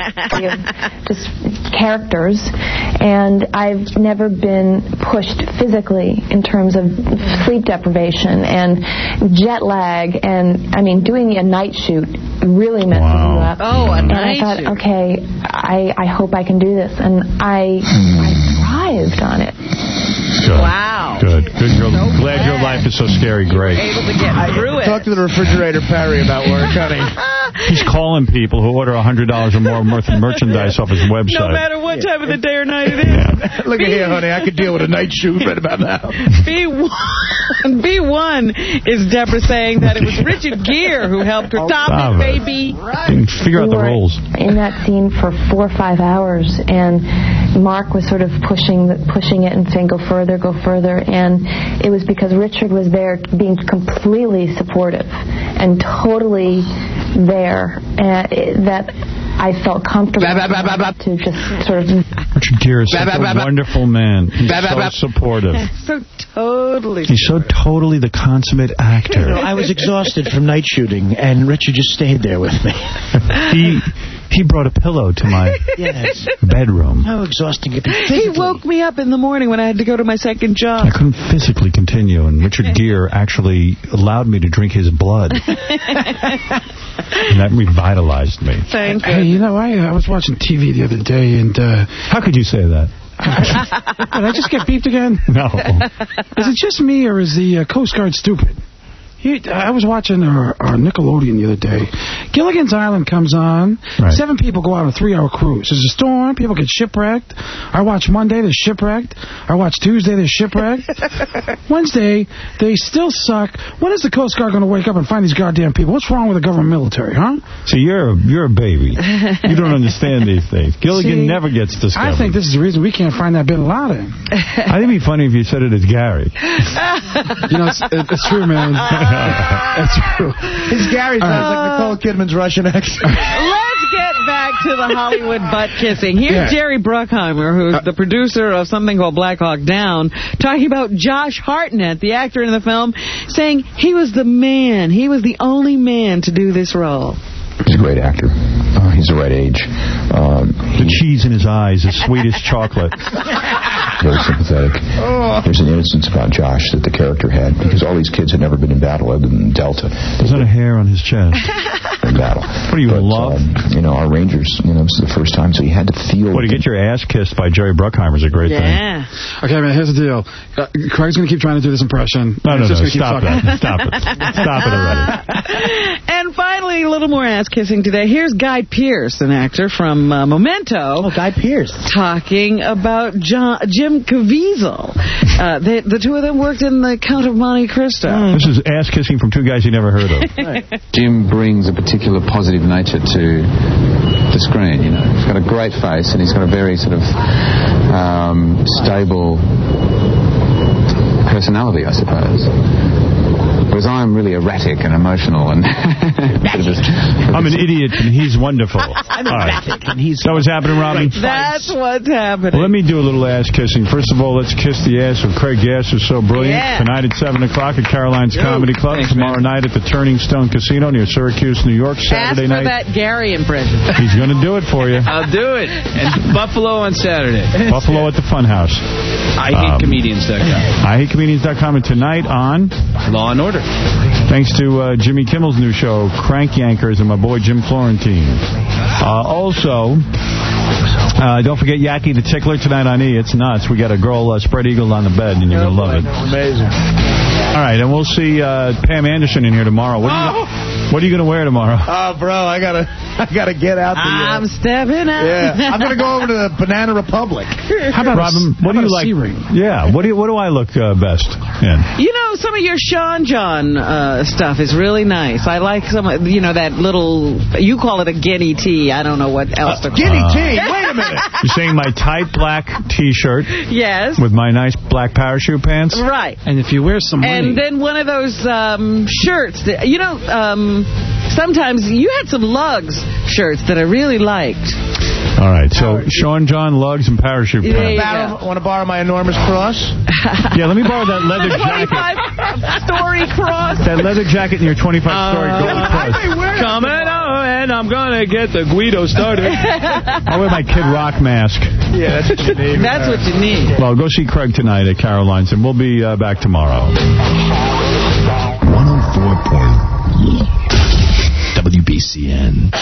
just characters, and I've never been pushed physically in terms of sleep deprivation and jet lag, and I mean, doing a night shoot really messes you up. Oh, a night shoot. And I thought, okay, I hope I can do this, and I thrived on it. Good. Wow. Good. Glad your life is so scary. Great. Able to get through it. Talk to the refrigerator Perry about work, honey. He's calling people who order $100 or more worth of merchandise off his website. No matter what time of the day or night it is. Look at here, honey. I could deal with a night shoot right about now. B1 is Deborah saying that it was Richard Gere who helped her top it, baby. Figure out the rules. In that scene for 4 or 5 hours, and Mark was sort of pushing it and saying, go further, and it was because Richard was there being completely supportive and totally there, that I felt comfortable to just sort of... Richard Gere is such a wonderful man. He's so supportive. He's so totally the consummate actor. You know, I was exhausted from night shooting, and Richard just stayed there with me. He brought a pillow to my bedroom. How exhausting it is. He woke me up in the morning when I had to go to my second job. I couldn't physically continue, and Richard Gere actually allowed me to drink his blood. And that revitalized me. Hey, you know, I was watching TV the other day, and... How could you say that? Did I just get beeped again? No. Is it just me, or is the Coast Guard stupid? I was watching our Nickelodeon the other day. Gilligan's Island comes on. Right. 7 people go out on a 3-hour cruise. There's a storm. People get shipwrecked. I watch Monday, they're shipwrecked. I watch Tuesday, they're shipwrecked. Wednesday, they still suck. When is the Coast Guard going to wake up and find these goddamn people? What's wrong with the government military, huh? See, you're a baby. You don't understand these things. Gilligan never gets discovered. I think this is the reason we can't find that bin Laden. I think it'd be funny if you said it as Gary. You know, it's true, man. That's true. It's Gary sounds like Nicole Kidman's Russian accent. Let's get back to the Hollywood butt kissing. Here's Jerry Bruckheimer, who's the producer of something called Black Hawk Down, talking about Josh Hartnett, the actor in the film, saying he was the man. He was the only man to do this role. He's a great actor. He's the right age. The cheese in his eyes is sweet as chocolate. Very sympathetic. There's an innocence about Josh that the character had, because all these kids had never been in battle other than Delta. There's not a hair on his chest. In battle. What are you, in love? You know, our Rangers, this is the first time, so he had to feel... Well, to get your ass kissed by Jerry Bruckheimer is a great thing. Okay, man, here's the deal. Craig's going to keep trying to do this impression. No, stop that. Stop it. Stop it already. And finally, a little more ass-kissing today. Here's Guy Pearce, an actor from Memento. Oh, Guy Pearce. Talking about Jim Caviezel. The two of them worked in The Count of Monte Cristo. This is ass-kissing from 2 guys you never heard of. Right. Jim brings a particular positive nature to the screen, you know. He's got a great face, and he's got a very sort of stable personality, I suppose. Whereas I'm really erratic and emotional and... I'm an idiot and he's wonderful. I'm erratic and he's... That what's happening, Robin? That's what's happening. Well, let me do a little ass kissing. First of all, let's kiss the ass of Craig Gass, who's so brilliant. Tonight at 7 o'clock at Caroline's Comedy Club. Tomorrow night at the Turning Stone Casino near Syracuse, New York. Saturday night. Ask for that Gary impression. He's going to do it for you. I'll do it. And Buffalo on Saturday. Buffalo at the Funhouse. IHateComedians.com. IHateComedians.com. And tonight on... Law and Order. Thanks to Jimmy Kimmel's new show, Crank Yankers, and my boy Jim Florentine. Also, don't forget Yaki the Tickler tonight on E! It's nuts. We got a girl spread eagle on the bed, and you're going to love it. Amazing. All right, and we'll see Pam Anderson in here tomorrow. What are you going to wear tomorrow? Oh, bro, I gotta get out the... I'm stepping out. Yeah, I'm going to go over to the Banana Republic. How about Robin? What do you like? Yeah, what do I look best in? You know, some of your Sean John stuff is really nice. I like some, that little, you call it a guinea tea. I don't know what else to call it. Guinea tea? Wait a minute. You're saying my tight black T-shirt? Yes. With my nice black parachute pants? Right. And if you wear some money. And then one of those shirts that, sometimes you had some Lugs shirts that I really liked. All right, so Sean John, Lugs, and parachute pants. Want to borrow my enormous cross? Yeah, let me borrow that leather jacket. 25-story cross. That leather jacket and your 25-story gold cross. Coming on And I'm going to get the Guido starter. I'll wear my Kid Rock mask. Yeah, that's what you need. That's what you need. Well, go see Craig tonight at Caroline's, and we'll be back tomorrow.